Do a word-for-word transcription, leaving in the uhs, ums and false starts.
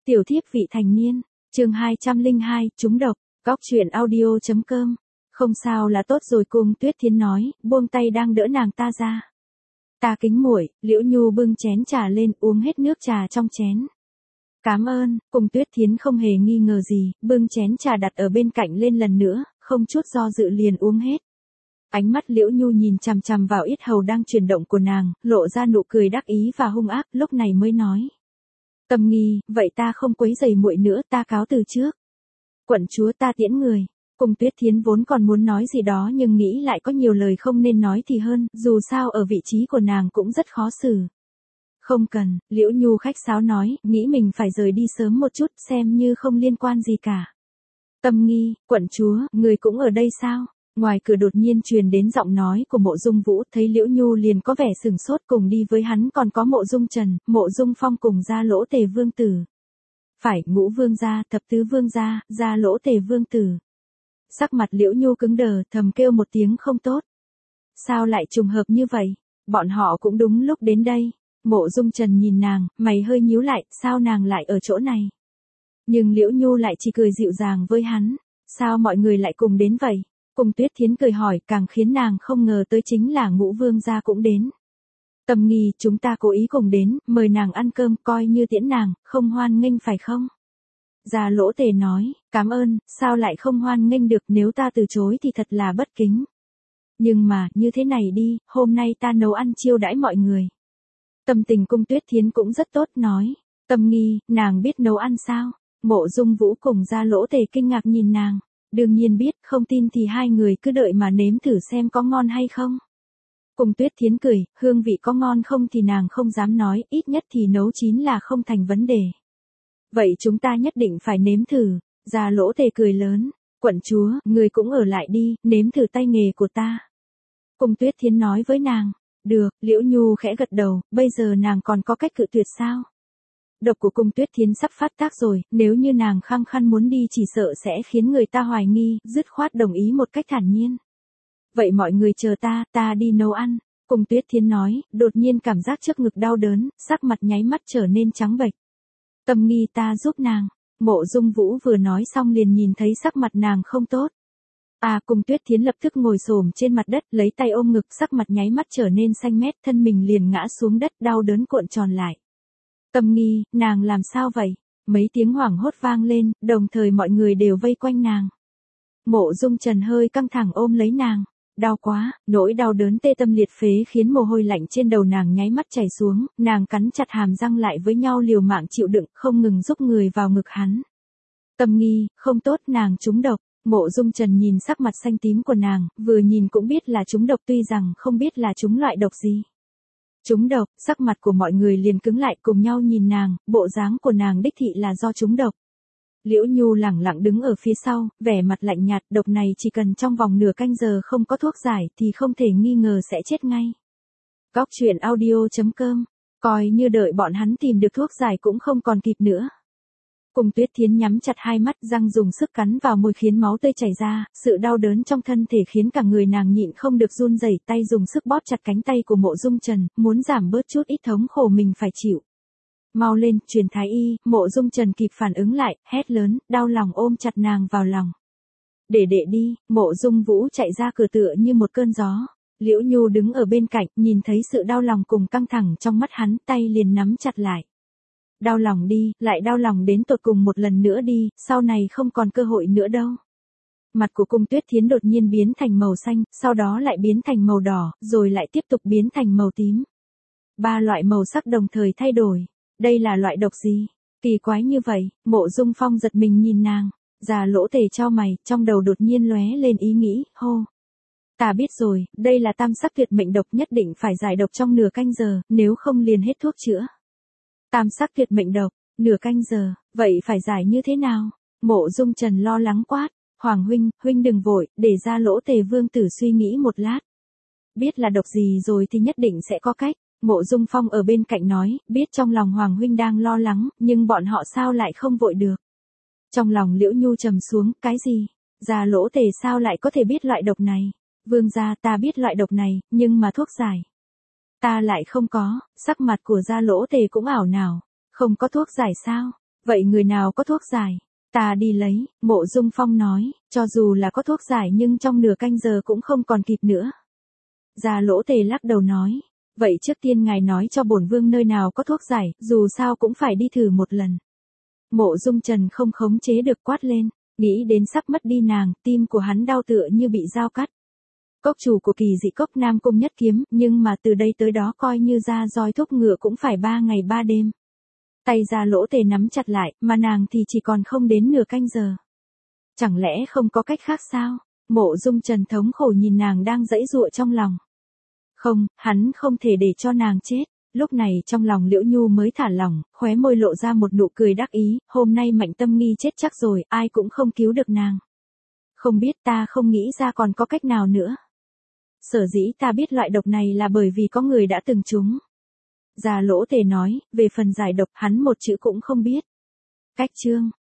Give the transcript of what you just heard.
Tiểu thiếp vị thành niên, chương hai trăm lẻ hai, trúng độc, góc truyện audio chấm com. Không sao là tốt rồi, Cung Tuyết Thiến nói, buông tay đang đỡ nàng ta ra. Ta kính muội. Liễu Nhu bưng chén trà lên, uống hết nước trà trong chén. Cảm ơn. Cung Tuyết Thiến không hề nghi ngờ gì, bưng chén trà đặt ở bên cạnh lên lần nữa, không chút do dự liền uống hết. Ánh mắt Liễu Nhu nhìn chằm chằm vào yết hầu đang chuyển động của nàng, lộ ra nụ cười đắc ý và hung ác, lúc này mới nói. Tâm Nghi, vậy ta không quấy rầy muội nữa, ta cáo từ trước. Quận chúa, ta tiễn người. Cung Tuyết Thiến vốn còn muốn nói gì đó nhưng nghĩ lại có nhiều lời không nên nói thì hơn, dù sao ở vị trí của nàng cũng rất khó xử. Không cần. Liễu Nhu khách sáo nói, nghĩ mình phải rời đi sớm một chút, xem như không liên quan gì cả. Tâm Nghi, quận chúa, người cũng ở đây sao? Ngoài cửa đột nhiên truyền đến giọng nói của Mộ Dung Vũ, thấy Liễu Nhu liền có vẻ sửng sốt, cùng đi với hắn còn có Mộ Dung Trần, Mộ Dung Phong cùng Gia Lỗ Tề Vương Tử. Phải, Ngũ Vương gia, Thập Tứ Vương gia, Gia Lỗ Tề Vương Tử. Sắc mặt Liễu Nhu cứng đờ, thầm kêu một tiếng không tốt. Sao lại trùng hợp như vậy? Bọn họ cũng đúng lúc đến đây. Mộ Dung Trần nhìn nàng, mày hơi nhíu lại, sao nàng lại ở chỗ này? Nhưng Liễu Nhu lại chỉ cười dịu dàng với hắn. Sao mọi người lại cùng đến vậy? Cung Tuyết Thiến cười hỏi, càng khiến nàng không ngờ tới chính là Ngũ Vương gia cũng đến. Tâm Nghi, chúng ta cố ý cùng đến, mời nàng ăn cơm, coi như tiễn nàng, không hoan nghênh phải không? Gia Lỗ Tề nói, cảm ơn, sao lại không hoan nghênh được, nếu ta từ chối thì thật là bất kính. Nhưng mà, như thế này đi, hôm nay ta nấu ăn chiêu đãi mọi người. Tâm tình Cung Tuyết Thiến cũng rất tốt, nói. Tâm Nghi, nàng biết nấu ăn sao? Mộ Dung Vũ cùng Gia Lỗ Tề kinh ngạc nhìn nàng. Đương nhiên biết, không tin thì hai người cứ đợi mà nếm thử xem có ngon hay không. Cung Tuyết Thiến cười, hương vị có ngon không thì nàng không dám nói, ít nhất thì nấu chín là không thành vấn đề. Vậy chúng ta nhất định phải nếm thử. Gia Lỗ Tề cười lớn, quận chúa, người cũng ở lại đi, nếm thử tay nghề của ta. Cung Tuyết Thiến nói với nàng, được. Liễu Nhu khẽ gật đầu, bây giờ nàng còn có cách cự tuyệt sao? Độc của Cung Tuyết Thiến sắp phát tác rồi, nếu như nàng khăng khăng muốn đi chỉ sợ sẽ khiến người ta hoài nghi, dứt khoát đồng ý một cách thản nhiên. Vậy mọi người chờ ta, ta đi nấu ăn. Cung Tuyết Thiến nói, đột nhiên cảm giác trước ngực đau đớn, sắc mặt nháy mắt trở nên trắng bệch. Tâm Nghi, ta giúp nàng. Mộ Dung Vũ vừa nói xong liền nhìn thấy sắc mặt nàng không tốt. À, Cung Tuyết Thiến lập tức ngồi xổm trên mặt đất, lấy tay ôm ngực, sắc mặt nháy mắt trở nên xanh mét, thân mình liền ngã xuống đất, đau đớn cuộn tròn lại. Tâm Nghi, nàng làm sao vậy? Mấy tiếng hoảng hốt vang lên, đồng thời mọi người đều vây quanh nàng. Mộ Dung Trần hơi căng thẳng ôm lấy nàng. Đau quá, nỗi đau đớn tê tâm liệt phế khiến mồ hôi lạnh trên đầu nàng nháy mắt chảy xuống, nàng cắn chặt hàm răng lại với nhau liều mạng chịu đựng, không ngừng giúp người vào ngực hắn. Tâm Nghi, không tốt, nàng trúng độc. Mộ Dung Trần nhìn sắc mặt xanh tím của nàng, vừa nhìn cũng biết là trúng độc, tuy rằng không biết là trúng loại độc gì. Trúng độc, sắc mặt của mọi người liền cứng lại, cùng nhau nhìn nàng, bộ dáng của nàng đích thị là do trúng độc. Liễu Nhu lẳng lặng đứng ở phía sau, vẻ mặt lạnh nhạt, độc này chỉ cần trong vòng nửa canh giờ không có thuốc giải thì không thể nghi ngờ sẽ chết ngay. Góc truyện audio chấm com, coi như đợi bọn hắn tìm được thuốc giải cũng không còn kịp nữa. Cung Tuyết Thiến nhắm chặt hai mắt, răng dùng sức cắn vào môi khiến máu tươi chảy ra, sự đau đớn trong thân thể khiến cả người nàng nhịn không được run rẩy, tay dùng sức bóp chặt cánh tay của Mộ Dung Trần, muốn giảm bớt chút ít thống khổ mình phải chịu. Mau lên, truyền thái y. Mộ Dung Trần kịp phản ứng lại, hét lớn, đau lòng ôm chặt nàng vào lòng. Để đệ đi. Mộ Dung Vũ chạy ra cửa tựa như một cơn gió. Liễu Nhu đứng ở bên cạnh, nhìn thấy sự đau lòng cùng căng thẳng trong mắt hắn, tay liền nắm chặt lại. Đau lòng đi, lại đau lòng đến tột cùng một lần nữa đi, sau này không còn cơ hội nữa đâu. Mặt của Cung Tuyết Thiến đột nhiên biến thành màu xanh, sau đó lại biến thành màu đỏ, rồi lại tiếp tục biến thành màu tím. Ba loại màu sắc đồng thời thay đổi. Đây là loại độc gì? Kỳ quái như vậy. Mộ Dung Phong giật mình nhìn nàng. Gia Lỗ Tề chau mày, trong đầu đột nhiên lóe lên ý nghĩ, hô. Ta biết rồi, đây là tam sắc tuyệt mệnh độc, nhất định phải giải độc trong nửa canh giờ, nếu không liền hết thuốc chữa. Tam sắc tuyệt mệnh độc, nửa canh giờ, vậy phải giải như thế nào? Mộ Dung Trần lo lắng quát, Hoàng huynh, huynh đừng vội, để Gia Lỗ Tề Vương Tử suy nghĩ một lát. Biết là độc gì rồi thì nhất định sẽ có cách. Mộ Dung Phong ở bên cạnh nói, biết trong lòng Hoàng huynh đang lo lắng, nhưng bọn họ sao lại không vội được. Trong lòng Liễu Nhu trầm xuống, cái gì? Gia Lỗ Tề sao lại có thể biết loại độc này? Vương gia, ta biết loại độc này, nhưng mà thuốc giải. Ta lại không có. Sắc mặt của Gia Lỗ Tề cũng ảo nào. Không có thuốc giải sao? Vậy người nào có thuốc giải? Ta đi lấy, Mộ Dung Phong nói, cho dù là có thuốc giải nhưng trong nửa canh giờ cũng không còn kịp nữa. Gia Lỗ Tề lắc đầu nói, vậy trước tiên ngài nói cho bổn vương nơi nào có thuốc giải, dù sao cũng phải đi thử một lần. Mộ Dung Trần không khống chế được quát lên, nghĩ đến sắp mất đi nàng, tim của hắn đau tựa như bị dao cắt. Cốc chủ của kỳ dị cốc Nam Cung nhất kiếm, nhưng mà từ đây tới đó coi như ra roi thúc ngựa cũng phải ba ngày ba đêm. Tay Gia Lỗ Tề nắm chặt lại, mà nàng thì chỉ còn không đến nửa canh giờ. Chẳng lẽ không có cách khác sao? Mộ Dung Trần thống khổ nhìn nàng đang giãy giụa trong lòng. Không, hắn không thể để cho nàng chết. Lúc này trong lòng Liễu Nhu mới thả lỏng, khóe môi lộ ra một nụ cười đắc ý, hôm nay Mạnh Tâm Nghi chết chắc rồi, ai cũng không cứu được nàng. Không biết, ta không nghĩ ra còn có cách nào nữa. Sở dĩ ta biết loại độc này là bởi vì có người đã từng trúng. Gia Lỗ Tề nói, về phần giải độc hắn một chữ cũng không biết. Cách chương